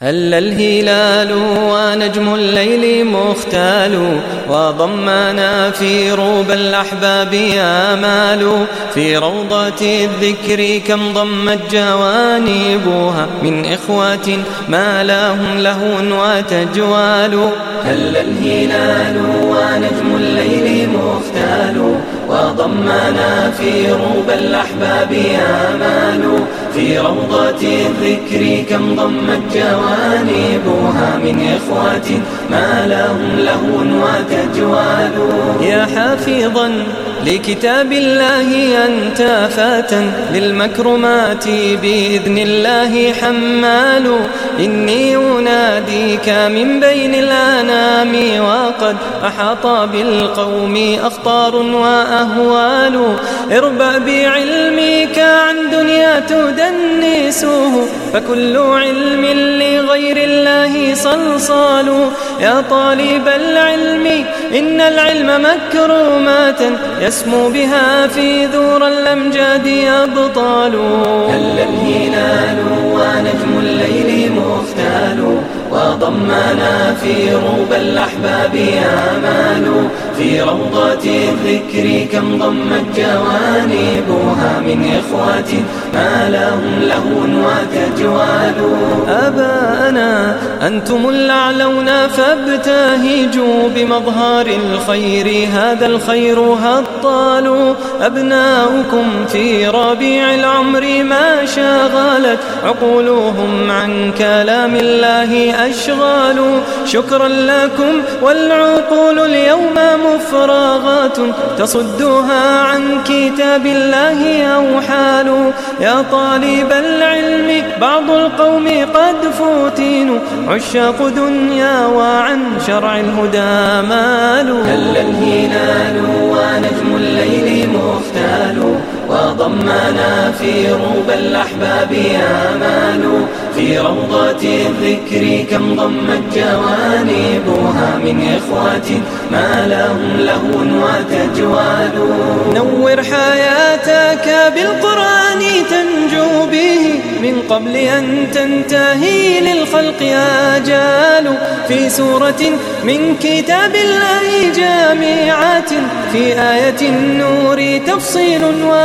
هل الهلال ونجم الليل مختال وضمنا في روبى الأحباب آمال في روضة الذكر كم ضمت جوانبها من إخوة ما لهم لهو وتجوال. هل الهلال ونجم الليل مختال وضمنا في روبى الأحباب آمال في روضة الذكر كم ضمت جوانبها من إخوة ما لهم لهو وتجوال. يا حافظا لكتاب الله أنت فتى للمكرمات بإذن الله حمال. إني أناديك من بين الأنام وقد أحاط بالقوم أخطار وأهوال. اربأ بعلمك عن دنيا تدنسه فكل علم لغير الله صلصال. يا طالب العلم إن العلم مكرمات يسمو بها في ذور الأمجاد أبطال. هل الهلال ونجم الليل مختال وضمنا في روبى الأحباب آمال في روضة الذكر كم ضمت جوانبها من إخوة ما لهم لهو وتجوال. آباءنا أنتم الأعلون فابتهجوا بمظهر الخير هذا الخير هطال. أبناؤكم في ربيع العمر ما شغلت عقولهم عن كلام الله أشغال. شكرا لكم والعقول اليوم مفرغات تصدها عن كتاب الله أوحال. يا طالب العلم بعض القوم قد فتنوا عشاق دنيا وعن شرع الهدى مالوا. هل الهلال ونجم الليل مختال وضمنا في روبى الأحباب آمال في روضة الذكر كم ضمت جوانبها من إخوة ما لهم لهو وتجوال. نور حياتك بالقرآن تنجو به من قبل أن تنتهي للخلق آجال. في سورة من كتاب الله جامعات في آية النور تفصيل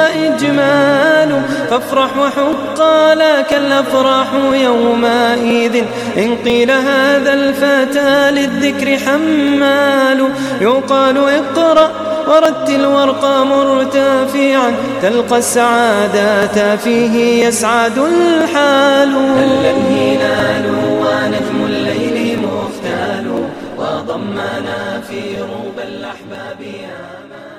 وإجمال. فافرح وحق لك الأفراح يومئذ إن قيل هذا الفتى للذكر حمال. يقال اقرأ ورتل وارقى مرتفعا تلقى السعادة فيه يسعد الحال. هل الهلال ونجم الليل مختال وضمنا في روبى الأحباب آمال.